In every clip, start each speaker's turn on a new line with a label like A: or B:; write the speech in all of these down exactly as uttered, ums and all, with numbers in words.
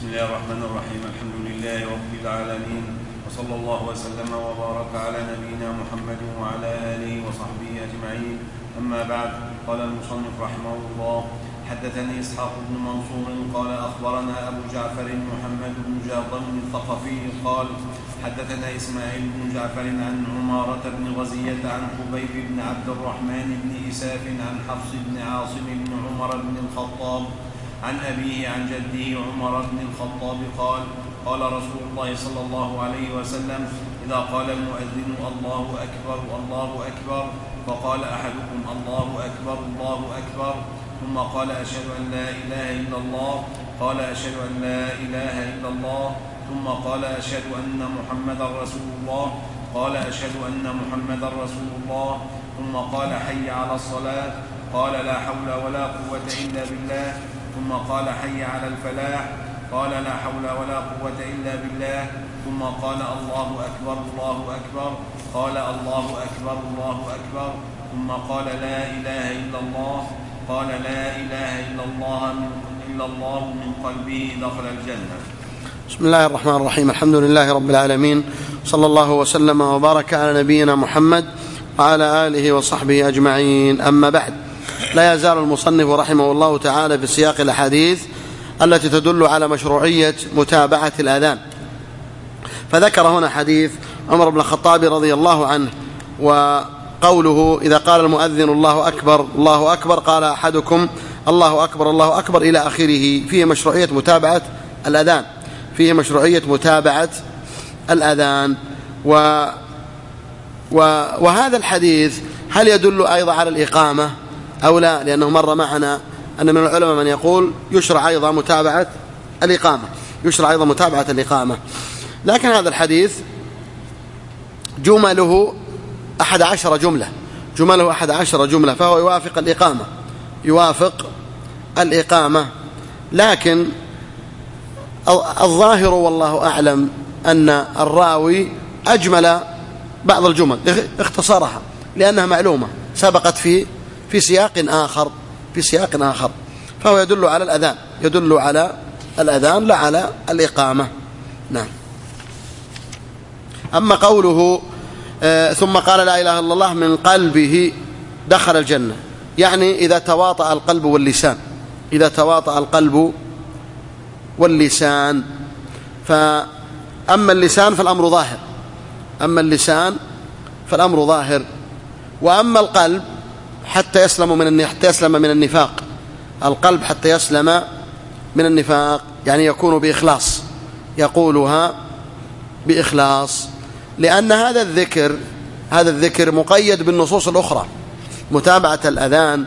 A: بسم الله الرحمن الرحيم. الحمد لله رب العالمين، وصلى الله وسلم وبارك على نبينا محمد وعلى آله وصحبه أجمعين. أما بعد، قال المصنف رحمه الله: حدثني إسحاق بن منصور قال أخبرنا أبو جعفر محمد بن جاطم الثقفي قال حدثنا إسماعيل بن جعفر عن عمارة بن غزية عن حبيب بن عبد الرحمن بن إساف عن حفص بن عاصم بن عمر بن الخطاب عن أبيه عن جده عمر بن الخطاب قال قال رسول الله صلى الله عليه وسلم: إذا قال المؤذن الله أكبر الله أكبر، فقال أحدكم الله أكبر الله أكبر، ثم قال: أشهد أن لا إله إلا الله، قال: أشهد أن لا إله إلا الله، ثم قال: أشهد أن محمدا رسول الله، قال: أشهد أن محمدا رسول الله، ثم قال: حي على الصلاة، قال: لا حول ولا قوة إلا بالله، ثم قال: حي على الفلاح، قال: لا حول ولا قوة إلا بالله، ثم قال: الله أكبر الله أكبر، قال: الله أكبر الله أكبر، ثم قال: لا إله إلا الله، قال: لا إله إلا الله إلا الله من قلبه دخل الجنة.
B: بسم الله الرحمن الرحيم. الحمد لله رب العالمين، صلى الله وسلم وبارك على نبينا محمد وعلى آله وصحبه أجمعين. أما بعد، لا يزال المصنف رحمه الله تعالى في سياق الأحاديث التي تدل على مشروعية متابعة الأذان، فذكر هنا حديث عمر بن الخطاب رضي الله عنه، وقوله: إذا قال المؤذن الله أكبر الله أكبر، قال أحدكم الله أكبر الله أكبر، إلى آخره. فيه مشروعية متابعة الأذان فيه مشروعية متابعة الأذان و وهذا الحديث هل يدل أيضا على الإقامة أو لا؟ لأنه مر معنا أن من العلماء من يقول يشرع أيضا متابعة الإقامة يشرع أيضا متابعة الإقامة لكن هذا الحديث جمله أحد عشر جملة جمله أحد عشر جملة فهو يوافق الإقامة يوافق الإقامة لكن الظاهر والله أعلم أن الراوي أجمل بعض الجمل، اختصرها لأنها معلومة سبقت في في سياق آخر في سياق آخر فهو يدل على الأذان يدل على الأذان لا على الإقامة. نعم. أما قوله آه ثم قال لا إله إلا الله من قلبه دخل الجنة، يعني إذا تواطأ القلب واللسان إذا تواطأ القلب واللسان فأما اللسان فالأمر ظاهر أما اللسان فالأمر ظاهر وأما القلب حتى يسلم من حتى يسلم من النفاق القلب حتى يسلم من النفاق يعني يكون بإخلاص يقولها بإخلاص، لأن هذا الذكر هذا الذكر مقيد بالنصوص الأخرى. متابعة الأذان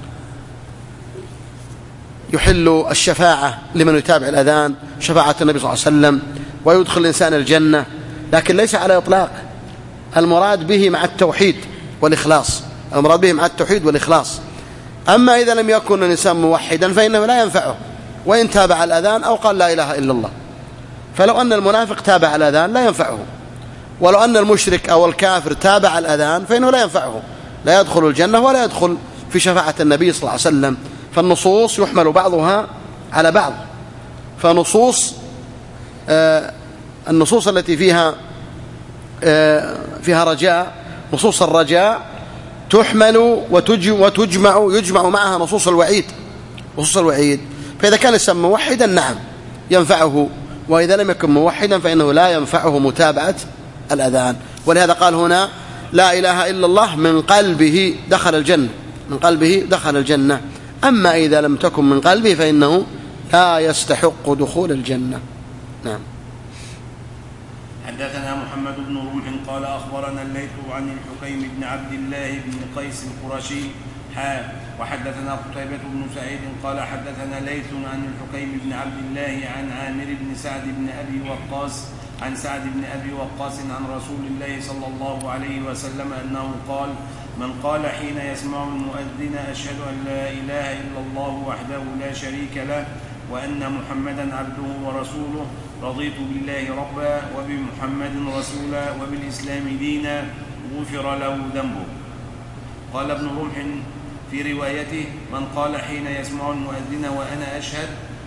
B: يحل الشفاعة لمن يتابع الأذان، شفاعة النبي صلى الله عليه وسلم، ويدخل الإنسان الجنة، لكن ليس على إطلاق. المراد به مع التوحيد والإخلاص المراد به مع التوحيد والإخلاص. أما إذا لم يكن الإنسان موحدا فإنه لا ينفعه وإن تابع الأذان أو قال لا إله إلا الله. فلو أن المنافق تابع الأذان لا ينفعه، ولو أن المشرك أو الكافر تابع الأذان فإنه لا ينفعه، لا يدخل الجنة ولا يدخل في شفاعة النبي صلى الله عليه وسلم. فالنصوص يحمل بعضها على بعض، فنصوص آه النصوص التي فيها آه فيها رجاء نصوص الرجاء تحمل وتجمع يجمع معها نصوص الوعيد نصوص الوعيد فإذا كان الإنسان موحدا نعم ينفعه، وإذا لم يكن موحدا فإنه لا ينفعه متابعة الأذان. ولهذا قال هنا لا إله إلا الله من قلبه دخل الجنة من قلبه دخل الجنة. أما إذا لم تكن من قلبه فإنه لا يستحق دخول الجنة. نعم.
A: حدثنا محمد بن روح قال أخبرنا الليث عن الحكيم بن عبد الله بن قيس القرشي حا وحدثنا قتيبة بن سعيد قال حدثنا ليث عن الحكيم بن عبد الله عن عامر بن سعد بن أبي وقاص عن سعد بن أبي وقاص عن رسول الله صلى الله عليه وسلم أنه قال: من قال حين يسمع المؤذن أشهد أن لا إله إلا الله وحده لا شريك له وأن محمدا عبده ورسوله رضيت بالله ربا وبمحمد رسولا وبالإسلام دينا غفر له ذنبه. قال ابن رمح في روايته: من قال حين يسمع المؤذن وأنا أشهد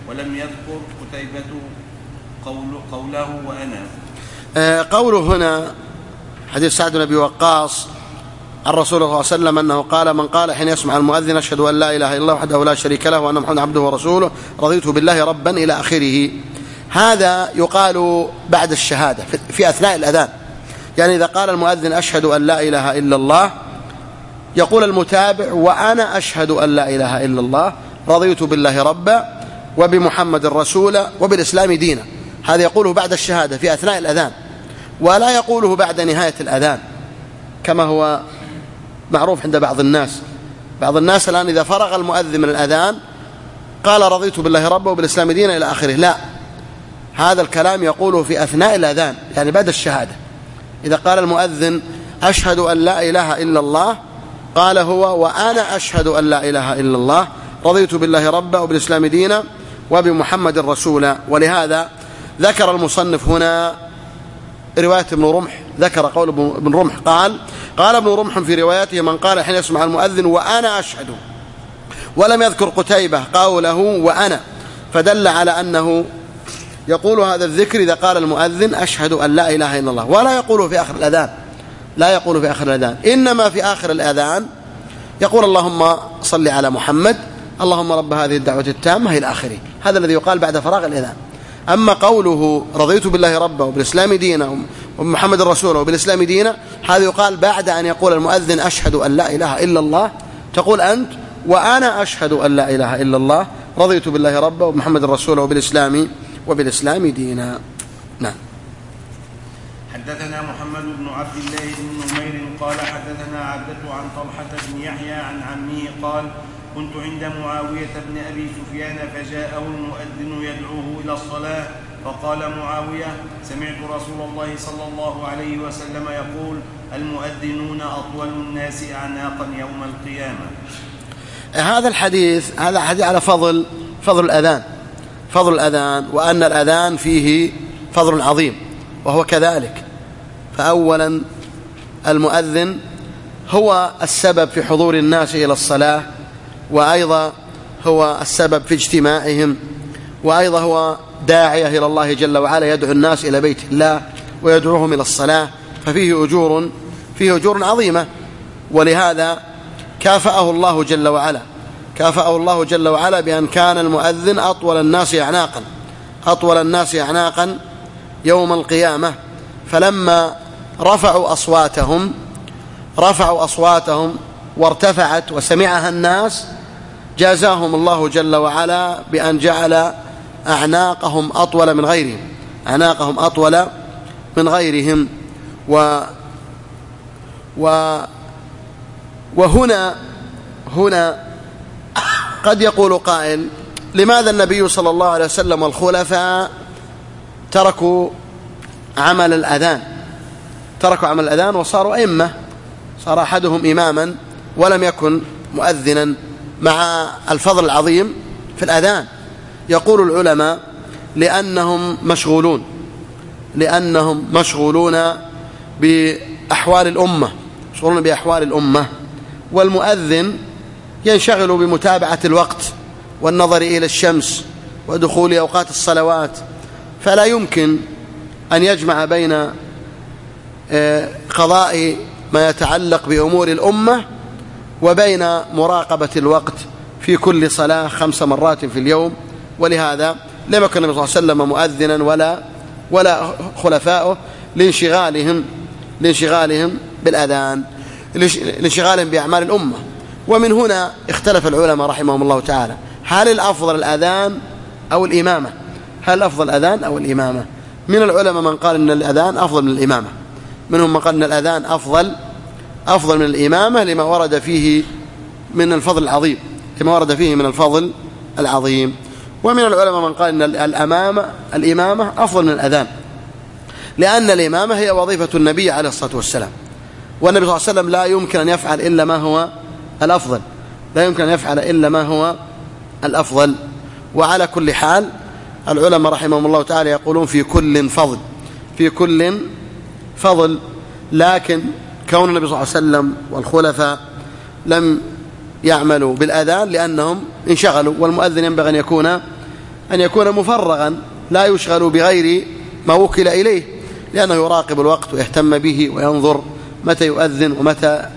A: ولم يذكر قتيبة قول قوله وأنا.
B: آه قوله هنا حديث سعد بن أبي وقاص عن رسول الله صلى الله عليه وسلم أنه قال: من قال حين يسمع المؤذن أشهد أن لا إله إلا الله وحده لا شريك له وأن محمدا عبده ورسوله رضيت بالله ربا إلى آخره. هذا يقال بعد الشهادة في أثناء الأذان. يعني إذا قال المؤذن أشهد أن لا إله إلا الله يقول المتابع: وأنا أشهد أن لا إله إلا الله رضيت بالله ربا وبمحمد رسولا وبالإسلام دينا. هذا يقوله بعد الشهادة في أثناء الأذان، ولا يقوله بعد نهاية الأذان كما هو معروف عند بعض الناس. بعض الناس الآن إذا فرغ المؤذن من الأذان قال رضيت بالله ربا وبالإسلام دينا إلى آخره. لا، هذا الكلام يقوله في أثناء الأذان، يعني بعد الشهادة. إذا قال المؤذن أشهد أن لا إله إلا الله قال هو: وأنا أشهد أن لا إله إلا الله رضيت بالله ربا وبالإسلام دينا وبمحمد رسولا. ولهذا ذكر المصنف هنا رواية ابن رمح، ذكر قول ابن رمح قال: قال ابن رمح في روايته: من قال حين يسمع المؤذن وأنا أشهد، ولم يذكر قتيبة قوله وأنا، فدل على أنه يقول هذا الذكر إذا قال المؤذن أشهد أن لا إله إلا الله، ولا يقوله في آخر الأذان، لا يقول في آخر الأذان، إنما في آخر الأذان يقول اللهم صل على محمد، اللهم رب هذه الدعوة التامة إلى آخره. هذا الذي يقال بعد فراغ الأذان. أما قوله رضيت بالله ربا وبالإسلام دينا ومحمد رسوله وبالإسلام دينا، هذا يقال بعد أن يقول المؤذن أشهد أن لا إله إلا الله، تقول أنت وأنا أشهد أن لا إله إلا الله رضيت بالله ربا ومحمد رسوله وبالإسلام وبالإسلام دينا. نعم.
A: حدثنا محمد بن عبد الله بن نمير قال حدثنا عبدة عن طلحة بن يحيى عن عمه قال: كنت عند معاوية بن أبي سفيان فجاءه المؤذن يدعوه إلى الصلاة، فقال معاوية: سمعت رسول الله صلى الله عليه وسلم يقول: المؤذنون أطول الناس أعناقا يوم القيامة.
B: هذا الحديث هذا حديث على فضل فضل الأذان، فضل الأذان، وأن الأذان فيه فضل عظيم، وهو كذلك. فأولا المؤذن هو السبب في حضور الناس إلى الصلاة، وأيضا هو السبب في اجتماعهم، وأيضا هو داعية إلى الله جل وعلا، يدعو الناس إلى بيت الله ويدعوهم إلى الصلاة، ففيه أجور فيه أجور عظيمة. ولهذا كافأه الله جل وعلا كافأه الله جل وعلا بأن كان المؤذن أطول الناس أعناقا أطول الناس أعناقا يوم القيامة. فلما رفعوا أصواتهم رفعوا أصواتهم وارتفعت وسمعها الناس، جازاهم الله جل وعلا بأن جعل أعناقهم أطول من غيرهم أعناقهم أطول من غيرهم و و وهنا هنا قد يقول قائل: لماذا النبي صلى الله عليه وسلم والخلفاء تركوا عمل الأذان تركوا عمل الأذان وصاروا أئمة؟ صار أحدهم إماما ولم يكن مؤذنا مع الفضل العظيم في الأذان. يقول العلماء: لأنهم مشغولون لأنهم مشغولون بأحوال الأمة مشغولون بأحوال الأمة والمؤذن ينشغل بمتابعة الوقت والنظر إلى الشمس ودخول أوقات الصلوات، فلا يمكن أن يجمع بين قضاء ما يتعلق بأمور الأمة وبين مراقبة الوقت في كل صلاة خمس مرات في اليوم. ولهذا لم يكن النبي صلى الله عليه وسلم مؤذنا ولا ولا خلفاؤه لانشغالهم لانشغالهم بالأذان لانشغالهم بأعمال الأمة. ومن هنا اختلف العلماء رحمهم الله تعالى: هل الأفضل الأذان أو الإمامة؟ هل الأفضل الأذان أو الإمامة؟ من العلماء من قال إن الأذان أفضل من الإمامة، منهم من قال إن الأذان أفضل أفضل من الإمامة لما ورد فيه من الفضل العظيم لما ورد فيه من الفضل العظيم. ومن العلماء من قال إن الأمامة الإمامة أفضل من الأذان، لأن الإمامة هي وظيفة النبي عليه الصلاة والسلام، والنبي صلى الله عليه وسلم لا يمكن أن يفعل إلا ما هو الأفضل لا يمكن أن يفعل إلا ما هو الأفضل. وعلى كل حال العلماء رحمهم الله تعالى يقولون في كل فضل في كل فضل لكن كون النبي صلى الله عليه وسلم والخلفاء لم يعملوا بالأذان لأنهم انشغلوا، والمؤذن ينبغي أن يكون أن يكون مفرغا لا يشغل بغير ما وكل إليه، لأنه يراقب الوقت ويهتم به وينظر متى يؤذن ومتى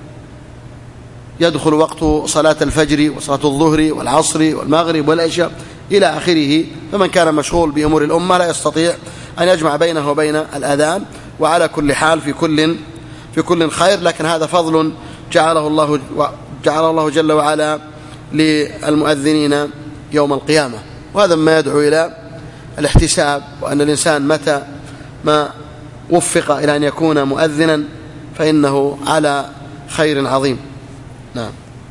B: يدخل وقت صلاة الفجر وصلاة الظهر والعصر والمغرب والعشاء إلى آخره. فمن كان مشغول بأمور الأمة لا يستطيع أن يجمع بينه وبين الأذان. وعلى كل حال في كل في كل خير، لكن هذا فضل جعله الله جعله الله جل وعلا للمؤذنين يوم القيامة، وهذا ما يدعو إلى الاحتساب، وأن الإنسان متى ما وفق إلى أن يكون مؤذنا فإنه على خير عظيم. نعم.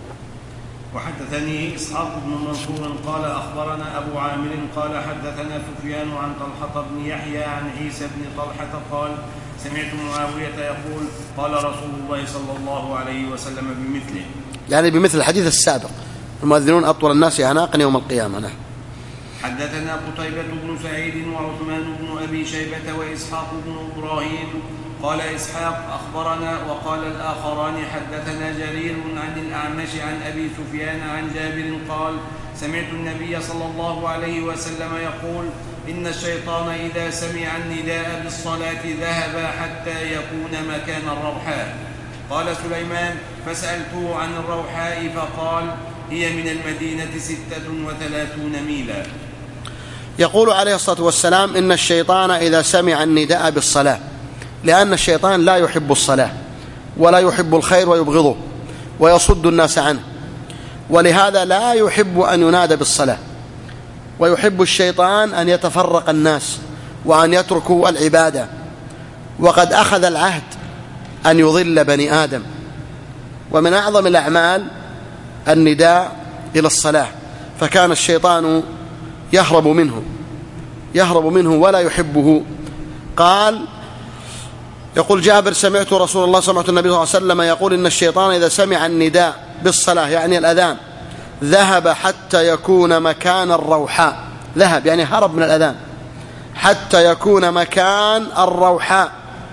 A: وحدثني إسحاق بن منصور قال أخبرنا أبو عامر قال حدثنا سفيان عن طلحة بن يحيى عن عيسى بن طلحة قال سمعت معاوية يقول قال رسول الله صلى الله عليه وسلم بمثله،
B: يعني بمثل الحديث السابق، المؤذنون أطول الناس أعناقا يوم القيامة. نعم.
A: حدثنا قتيبة بن سعيد وعثمان بن أبي شيبة وإسحاق بن إبراهيم. قال إسحاق أخبرنا، وقال الآخران حدثنا جرير عن الأعمش عن أبي سفيان عن جابر قال سمعت النبي صلى الله عليه وسلم يقول إن الشيطان إذا سمع النداء بالصلاة ذهب حتى يكون مكان الروحاء. قال سليمان فسألته عن الروحاء فقال هي من المدينة ستة وثلاثون ميلا.
B: يقول عليه الصلاة والسلام إن الشيطان إذا سمع النداء بالصلاة، لأن الشيطان لا يحب الصلاة ولا يحب الخير ويبغضه ويصد الناس عنه، ولهذا لا يحب أن ينادى بالصلاة، ويحب الشيطان أن يتفرق الناس وأن يتركوا العبادة، وقد أخذ العهد أن يضل بني آدم، ومن أعظم الأعمال النداء إلى الصلاة، فكان الشيطان يهرب منه يهرب منه ولا يحبه. قال يقول جابر سمعت رسول الله سمعت النبي صلى الله عليه وسلم يقول إن الشيطان إذا سمع النداء بالصلاة يعني الأذان ذهب حتى يكون مكان الروحاء، ذهب يعني هرب من الأذان حتى يكون مكان الروحاء.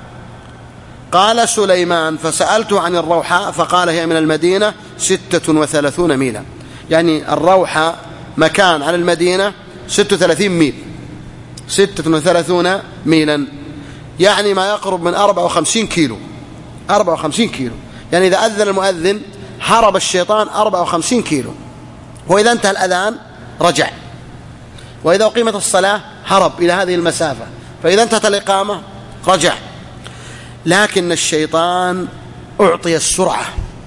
B: قال سليمان فسألته عن الروحاء فقال هي من المدينة ستة وثلاثون ميلا، يعني الروحاء مكان عن المدينة ستة وثلاثين ميل، ستة وثلاثون ميلا، يعني ما يقرب من أربعة وخمسين كيلو، أربعة وخمسين كيلو، يعني إذا أذن المؤذن هرب الشيطان أربعة وخمسين كيلو، وإذا انتهى الأذان رجع، وإذا أقيمت الصلاة هرب إلى هذه المسافة، فإذا انتهت الإقامة رجع. لكن الشيطان أعطي السرعة،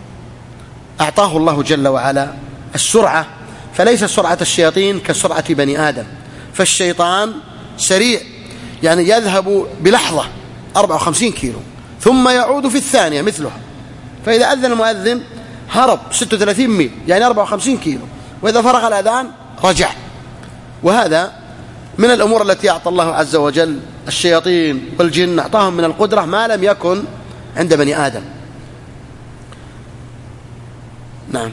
B: أعطاه الله جل وعلا السرعة، فليس سرعة الشياطين كسرعة بني آدم، فالشيطان سريع يعني يذهب بلحظة أربعة وخمسين كيلو ثم يعود في الثانية مثلها، فإذا أذن المؤذن هرب ستة وثلاثين ميل يعني أربعة وخمسين كيلو، وإذا فرغ الأذان رجع. وهذا من الأمور التي أعطى الله عز وجل الشياطين والجن، أعطاهم من القدرة ما لم يكن عند بني آدم. نعم.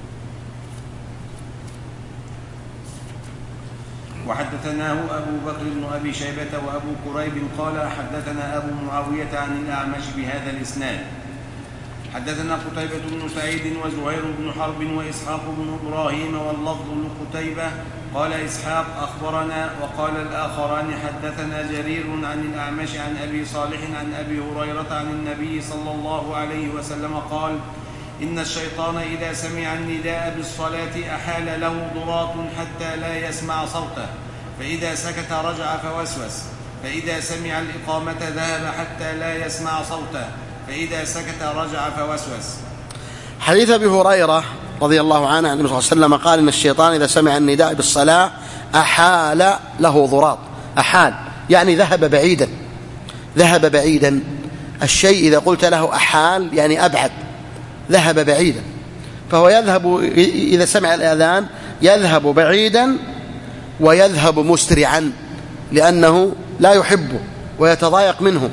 A: وحدثناه أبو بكر بن أبي شيبة وأبو كريب قال حدثنا أبو معاوية عن الأعمش بهذا الإسناد. حدثنا قتيبة بن سعيد وزهير بن حرب وإسحاق بن إبراهيم واللفظ لقتيبة قال إسحاق أخبرنا، وقال الآخران حدثنا جرير عن الأعمش عن أبي صالح عن أبي هريرة عن النبي صلى الله عليه وسلم قال إن الشيطان إذا سمع النداء بالصلاة أحال له ضراط حتى لا يسمع صوته، فإذا سكت رجع فوسوس، فإذا سمع الإقامة ذهب حتى لا يسمع صوته، فإذا سكت رجع فوسوس.
B: حديث أبي هريرة رضي الله عنه عن النبي صلى الله عليه وسلم قال إن الشيطان إذا سمع النداء بالصلاة أحال له ضراط، أحال يعني ذهب بعيدا، ذهب بعيدا. الشيء إذا قلت له أحال يعني أبعد، ذهب بعيدا، فهو يذهب إذا سمع الأذان يذهب بعيدا ويذهب مسرعا لأنه لا يحبه ويتضايق منه.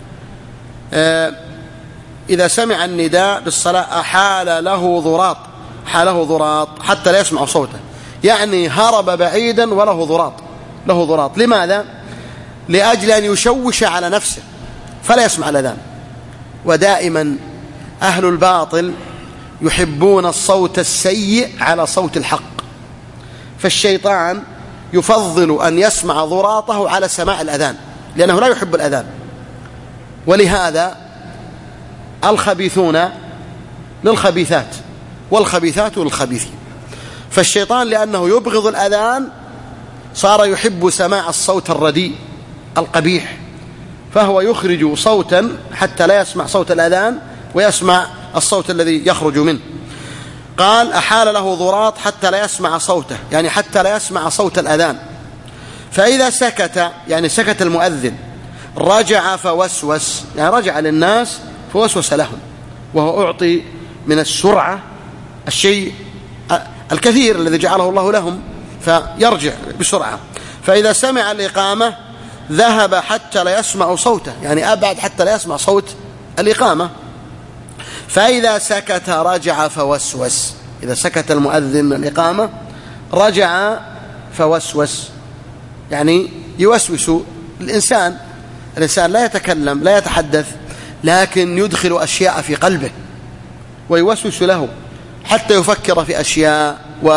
B: إذا سمع النداء بالصلاة أحال له ضراط، حاله ضراط حتى لا يسمع صوته، يعني هرب بعيدا وله ضراط، له ضراط. لماذا؟ لأجل أن يشوش على نفسه فلا يسمع الأذان. ودائما أهل الباطل يحبون الصوت السيء على صوت الحق، فالشيطان يفضل أن يسمع ضراطه على سماع الأذان، لأنه لا يحب الأذان. ولهذا الخبيثون للخبيثات والخبيثات للخبيثين. فالشيطان لأنه يبغض الأذان صار يحب سماع الصوت الرديء القبيح، فهو يخرج صوتا حتى لا يسمع صوت الأذان ويسمع الصوت الذي يخرج منه. قال أحال له ضراط حتى لا يسمع صوته، يعني حتى لا يسمع صوت الأذان. فإذا سكت، يعني سكت المؤذن، رجع فوسوس، يعني رجع للناس فوسوس لهم، وهو أعطي من السرعة الشيء الكثير الذي جعله الله لهم، فيرجع بسرعة. فإذا سمع الإقامة ذهب حتى لا يسمع صوته، يعني أبعد حتى لا يسمع صوت الإقامة. فإذا سكت رجع فوسوس، إذا سكت المؤذن من الإقامة رجع فوسوس، يعني يوسوس الإنسان. الإنسان لا يتكلم لا يتحدث، لكن يدخل أشياء في قلبه ويوسوس له حتى يفكر في أشياء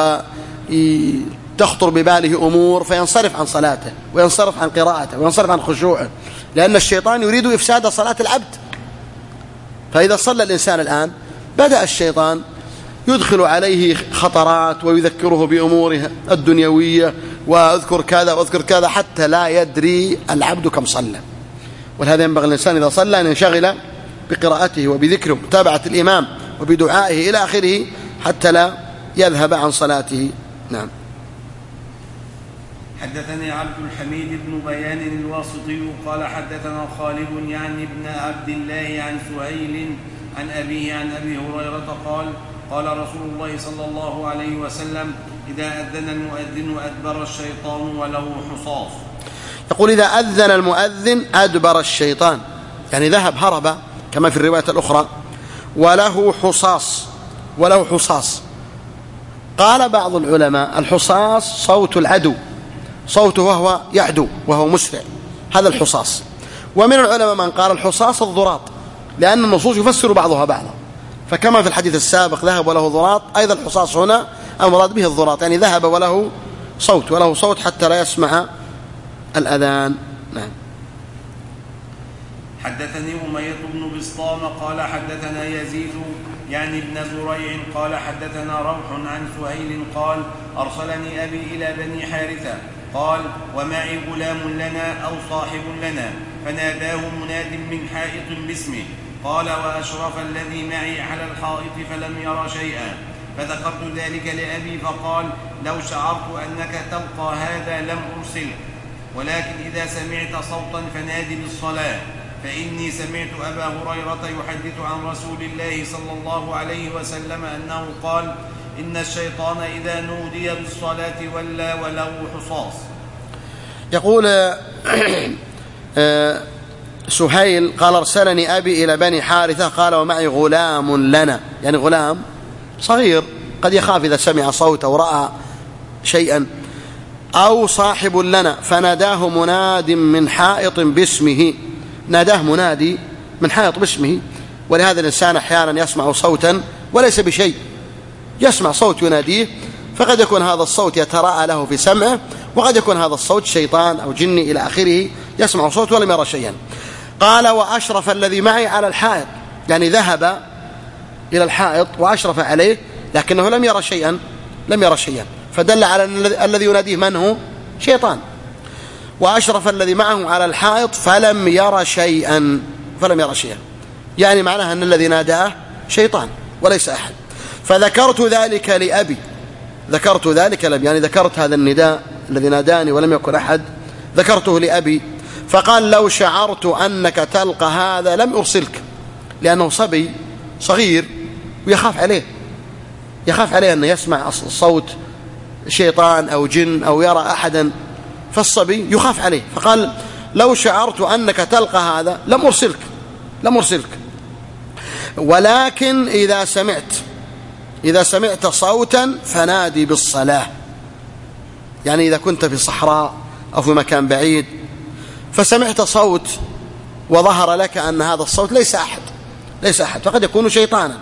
B: وتخطر بباله أمور، فينصرف عن صلاته وينصرف عن قراءته وينصرف عن خشوعه، لأن الشيطان يريد إفساد صلاة العبد. فإذا صلى الإنسان الآن بدأ الشيطان يدخل عليه خطرات ويذكره بأموره الدنيوية، وأذكر كذا وأذكر كذا، حتى لا يدري العبد كم صلى. ولهذا ينبغي الإنسان إذا صلى أن ينشغل بقراءته وبذكره ومتابعة الإمام وبدعائه إلى آخره، حتى لا يذهب عن صلاته. نعم.
A: حدثني عبد الحميد بن بيان الواسطي قال حدثنا خالد يعني ابن عبد الله عن سهيل عن أبيه عن أبي هريرة قال قال رسول الله صلى الله عليه وسلم إذا أذن المؤذن أدبر الشيطان وله حصاص.
B: يقول إذا أذن المؤذن أدبر الشيطان، يعني ذهب هرب كما في الرواية الأخرى، وله حصاص، وله حصاص. قال بعض العلماء الحصاص صوت العدو، صوته وهو يعدو وهو مسرع، هذا الحصاص. ومن العلماء من قال الحصاص الضراط، لأن النصوص يفسر بعضها بعضا، فكما في الحديث السابق ذهب وله ضراط، أيضا الحصاص هنا المراد به الضراط، يعني ذهب وله صوت، وله صوت حتى لا يسمع الأذان. نعم.
A: حدثني أمية بن بسطام قال حدثنا يزيد يعني ابن زريع قال حدثنا روح عن سهيل قال أرسلني أبي إلى بني حارثة قال ومعي غلام لنا أو صاحب لنا، فناداه مناد من حائط باسمه، قال وأشرف الذي معي على الحائط فلم ير شيئا، فذكرت ذلك لأبي فقال لو شعرت أنك تلقى هذا لم أرسلك، ولكن إذا سمعت صوتا فنادي بالصلاة، فإني سمعت أبا هريرة يحدث عن رسول الله صلى الله عليه وسلم أنه قال إن الشيطان إذا نودي بالصلاة ولى وله حصاص.
B: يقول سهيل قال أرسلني أبي إلى بني حارثة قال ومعي غلام لنا، يعني غلام صغير قد يخاف إذا سمع صوت أو رأى شيئا، أو صاحب لنا، فناداه مناد من حائط باسمه، ناداه منادي من حائط باسمه. ولهذا الإنسان أحيانا يسمع صوتا وليس بشيء، يسمع صوت يناديه، فقد يكون هذا الصوت يتراءى له في سمعه، وقد يكون هذا الصوت شيطان أو جني إلى آخره، يسمع صوت ولم يرى شيئا. قال وأشرف الذي معي على الحائط، يعني ذهب إلى الحائط وأشرف عليه لكنه لم يرى شيئا، لم يرى شيئا، فدل على أن الذي يناديه من هو؟ شيطان. وأشرف الذي معه على الحائط فلم يرى شيئا، فلم يرى شيئا، يعني معناها أن الذي ناداه شيطان وليس أحد. فذكرت ذلك لأبي، ذكرت ذلك لأبي، يعني ذكرت هذا النداء الذي ناداني ولم يكن أحد، ذكرته لأبي، فقال لو شعرت أنك تلقى هذا لم أرسلك، لأنه صبي صغير ويخاف عليه، يخاف عليه أن يسمع صوت شيطان أو جن أو يرى أحدا، فالصبي يخاف عليه، فقال لو شعرت أنك تلقى هذا لم أرسلك، لم أرسلك، ولكن إذا سمعت إذا سمعت صوتا فنادي بالصلاة، يعني إذا كنت في صحراء أو في مكان بعيد فسمعت صوت وظهر لك أن هذا الصوت ليس أحد ليس أحد فقد يكون شيطانا،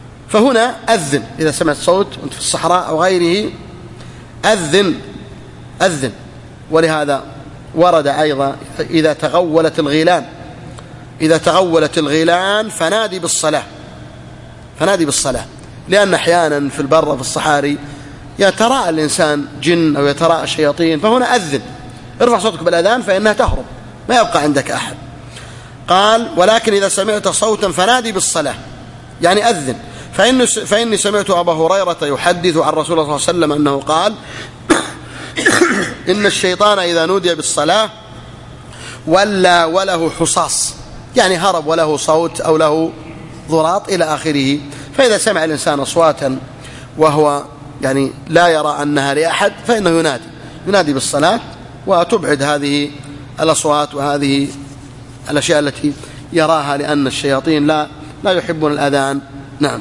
B: فهنا أذن. إذا سمعت صوت وأنت في الصحراء أو غيره أذن أذن. ولهذا ورد أيضا إذا تغولت الغيلان إذا تغولت الغيلان فنادي بالصلاة فنادي بالصلاة لأن أحيانا في البر وفي الصحاري يتراءى الإنسان جن أو يتراءى شياطين، فهنا أذن، ارفع صوتك بالأذان فإنها تهرب، ما يبقى عندك أحد. قال: ولكن إذا سمعت صوتا فنادي بالصلاة، يعني أذن. فإني, فإني سمعت أبا هريرة يحدث عن رسول الله صلى الله عليه وسلم أنه قال: إن الشيطان إذا نودي بالصلاة ولى وله حصاص، يعني هرب وله صوت أو له ضراط إلى آخره. فإذا سمع الإنسان أصواتا وهو يعني لا يرى أنها لأحد فإنه ينادي ينادي بالصلاة، وتبعد هذه الأصوات وهذه الأشياء التي يراها، لأن الشياطين لا لا يحبون الأذان. نعم.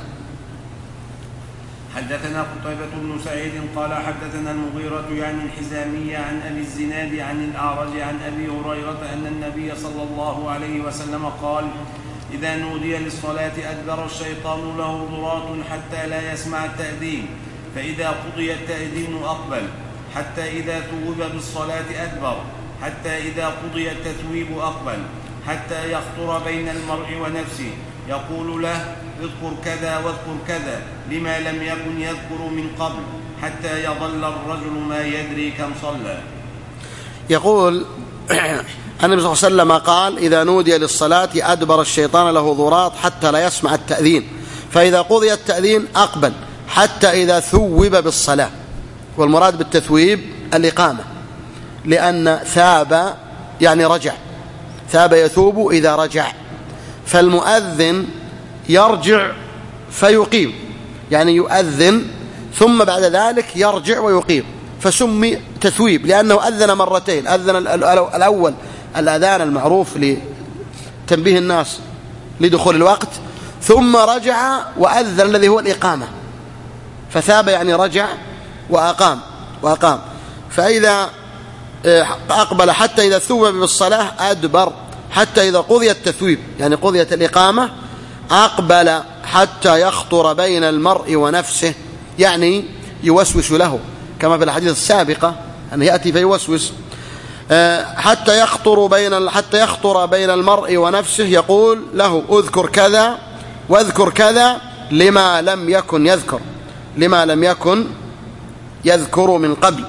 A: حدثنا قتيبة بن سعيد قال حدثنا المغيرة يعني الحزامية عن أبي الزناد عن الأعرج عن أبي هريرة أن النبي صلى الله عليه وسلم قال: إذا نودي للصلاة أدبر الشيطان له ضراط حتى لا يسمع التأذين، فإذا قضي التأذين أقبل، حتى إذا ثوب بالصلاة أدبر، حتى إذا قضي التثويب أقبل، حتى يخطر بين المرء ونفسه يقول له: اذكر كذا واذكر كذا، لما لم يكن يذكر من قبل، حتى يظل الرجل ما يدري كم صلى.
B: يقول النبي صلى الله عليه وسلم قال: إذا نودي للصلاة أدبر الشيطان له ضراط حتى لا يسمع التأذين، فإذا قضي التأذين أقبل، حتى إذا ثوب بالصلاة. والمراد بالتثويب الإقامة، لأن ثاب يعني رجع، ثاب يثوب إذا رجع، فالمؤذن يرجع فيقيم، يعني يؤذن ثم بعد ذلك يرجع ويقيم، فسمي تثويب لأنه أذن مرتين. أذن الأول الأذان المعروف لتنبيه الناس لدخول الوقت، ثم رجع وأذن الذي هو الإقامة، فثاب يعني رجع وأقام وأقام فإذا أقبل حتى إذا ثوب بالصلاة أدبر، حتى إذا قضي التثويب يعني قضيت الإقامة أقبل، حتى يخطر بين المرء ونفسه، يعني يوسوس له كما في الحديث السابقة أن يأتي فيوسوس، حتى يخطر بين حتى يخطر بين المرء ونفسه يقول له: اذكر كذا واذكر كذا، لما لم يكن يذكر لما لم يكن يذكر من قبل،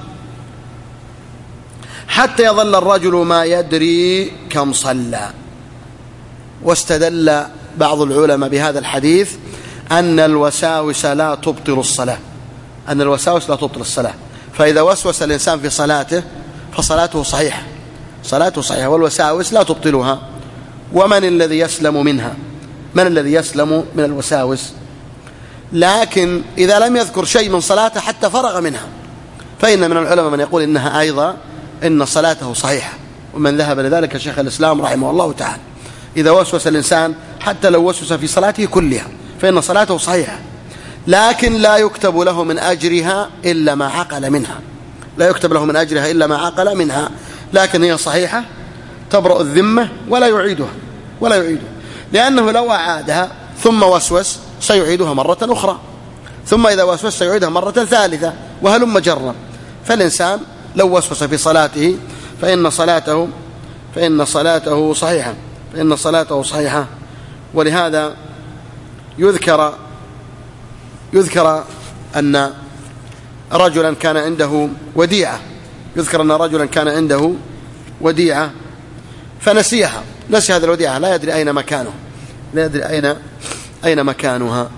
B: حتى يظل الرجل ما يدري كم صلى. واستدل بعض العلماء بهذا الحديث أن الوساوس لا تبطل الصلاة أن الوساوس لا تبطل الصلاة فإذا وسوس الإنسان في صلاته فصلاته صحيحة صلاته صحيحة والوساوس لا تبطلها. ومن الذي يسلم منها؟ من الذي يسلم من الوساوس؟ لكن إذا لم يذكر شيء من صلاته حتى فرغ منها فإن من العلماء من يقول إنها أيضا إن صلاته صحيحة، ومن ذهب لذلك شيخ الإسلام رحمه الله تعالى. إذا وسوس الإنسان حتى لو وسوس في صلاته كلها فإن صلاته صحيحة، لكن لا يكتب له من أجرها إلا ما عقل منها لا يكتب له من أجرها إلا ما عقل منها لكن هي صحيحة تبرأ الذمة ولا يعيدها ولا يعيدها لأنه لو أعادها ثم وسوس سيعيدها مرة أخرى، ثم إذا وسوس سيعيدها مرة ثالثة وهلم جرا. فالإنسان لو وسوس في صلاته فإن صلاته فإن صلاته صحيحة فإن صلاته صحيحة ولهذا يذكر يذكر أن رجلا كان عنده وديعة يذكر أن رجلا كان عنده وديعة فنسيها نسي هذه الوديعة، لا يدري أين مكانه لا يدري أين أين مكانها.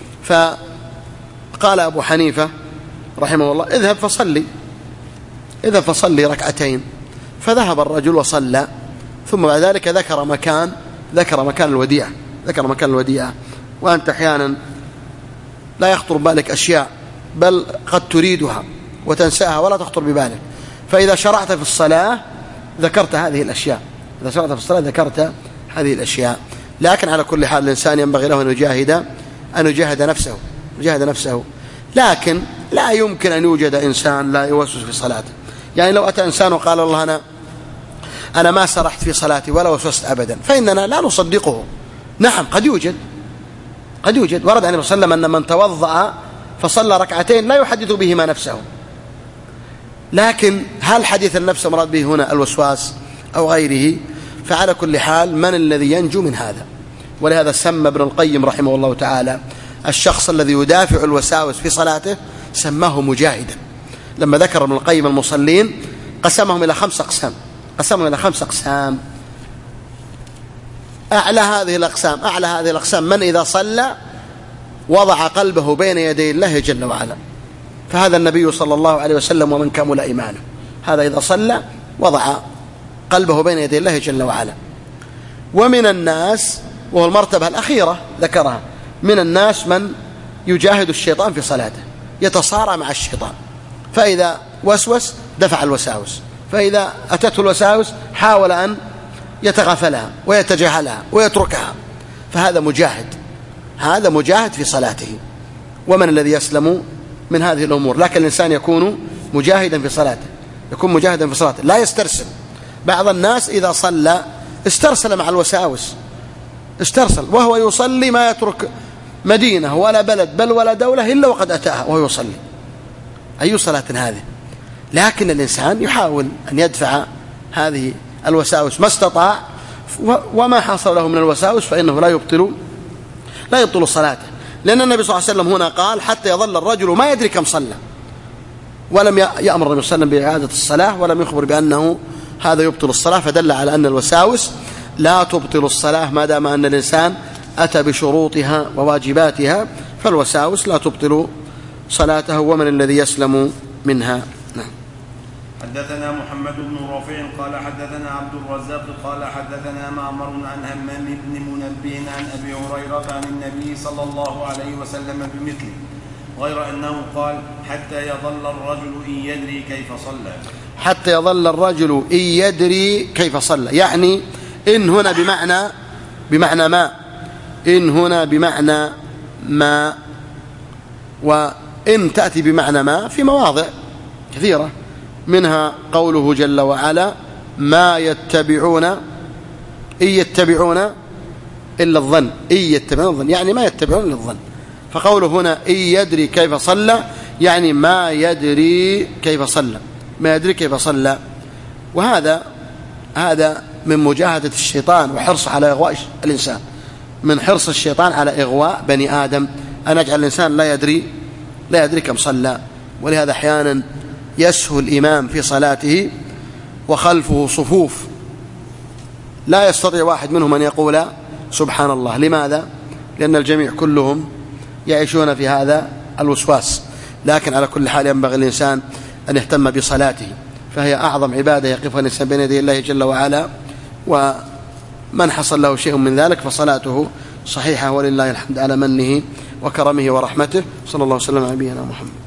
B: فقال أبو حنيفة رحمه الله: اذهب فصلي اذهب فصلي ركعتين. فذهب الرجل وصلى، ثم بعد ذلك ذكر مكان ذكر مكان الوديعة ذكر مكان الوديعة وأنت أحيانا لا يخطر ببالك أشياء، بل قد تريدها وتنساها ولا تخطر ببالك، فإذا شرعت في الصلاة ذكرت هذه الأشياء إذا شرعت في الصلاة ذكرت هذه الأشياء. لكن على كل حال الإنسان ينبغي له أن يجاهد أن يجاهد نفسه يجاهد نفسه لكن لا يمكن أن يوجد إنسان لا يوسوس في صلاته. يعني لو أتى إنسان وقال: الله أنا أنا ما سرحت في صلاتي ولا وسوست أبدا، فإننا لا نصدقه. نعم قد يوجد قد يوجد ورد عن النبي صلى الله عليه وسلم أن من توضأ فصلى ركعتين لا يحدث بهما نفسه، لكن هل حديث النفس مراد به هنا الوسواس أو غيره؟ فعلى كل حال من الذي ينجو من هذا؟ ولهذا سمى ابن القيم رحمه الله تعالى الشخص الذي يدافع الوساوس في صلاته سماه مجاهدا. لما ذكر ابن القيم المصلين قسمهم إلى خمس أقسام قسمهم إلى خمس أقسام أعلى هذه الأقسام أعلى هذه الأقسام من إذا صلى وضع قلبه بين يدي الله جل وعلا، فهذا النبي صلى الله عليه وسلم ومن كمل إيمانه، هذا إذا صلى وضع قلبه بين يدي الله جل وعلا. ومن الناس، وهو المرتبة الأخيرة ذكرها، من الناس من يجاهد الشيطان في صلاته، يتصارع مع الشيطان، فإذا وسوس دفع الوساوس، فإذا أتته الوساوس حاول أن يتغافلها ويتجاهلها ويتركها، فهذا مجاهد، هذا مجاهد في صلاته. ومن الذي يسلم من هذه الأمور؟ لكن الإنسان يكون مجاهدا في صلاته، يكون مجاهدا في صلاته لا يسترسل. بعض الناس إذا صلى استرسل مع الوساوس، استرسل وهو يصلي ما يترك مدينة ولا بلد بل ولا دولة إلا وقد أتاها وهو يصلي. أي صلاة هذه؟ لكن الإنسان يحاول أن يدفع هذه الوساوس ما استطاع، وما حصل له من الوساوس فإنه لا يبطل لا يبطل صلاته، لأن النبي صلى الله عليه وسلم هنا قال حتى يظل الرجل ما يدري كم صلى، ولم يأمر النبي صلى الله عليه وسلم بإعادة الصلاة ولم يخبر بأنه هذا يبطل الصلاة، فدل على أن الوساوس لا تبطل الصلاة ما دام أن الإنسان أتى بشروطها وواجباتها، فالوساوس لا تبطل صلاته. ومن الذي يسلم منها؟ نعم.
A: حدثنا محمد بن رافع قال حدثنا عبد الرزاق قال حدثنا معمر عن همام بن منبه عن أبي هريرة عن النبي صلى الله عليه وسلم بمثله، غير أنه قال حتى يظل الرجل إن يدري كيف صلى.
B: حتى يظل الرجل إن يدري كيف صلى، يعني إن هنا بمعنى بمعنى ما إن هنا بمعنى ما وإن تأتي بمعنى ما في مواضع كثيرة، منها قوله جل وعلا ما يتبعون إن يتبعون إلا الظن، إن يتبعون الظن يعني ما يتبعون إلا الظن. فقوله هنا إن يدري كيف صلى يعني ما يدري كيف صلى، ما يدري كيف صلى. وهذا هذا من مجاهدة الشيطان وحرص على إغواء الإنسان، من حرص الشيطان على إغواء بني آدم أن يجعل الإنسان لا يدري لا يدري كم صلى. ولهذا أحيانا يسهو الإمام في صلاته وخلفه صفوف لا يستطيع واحد منهم أن يقول سبحان الله. لماذا؟ لأن الجميع كلهم يعيشون في هذا الوسواس. لكن على كل حال ينبغي الإنسان أن يهتم بصلاته، فهي أعظم عبادة يقف الإنسان بين يدي الله جل وعلا، ومن حصل له شيء من ذلك فصلاته صحيحة ولله الحمد على منه وكرمه ورحمته. صلى الله عليه وسلم على نبينا محمد.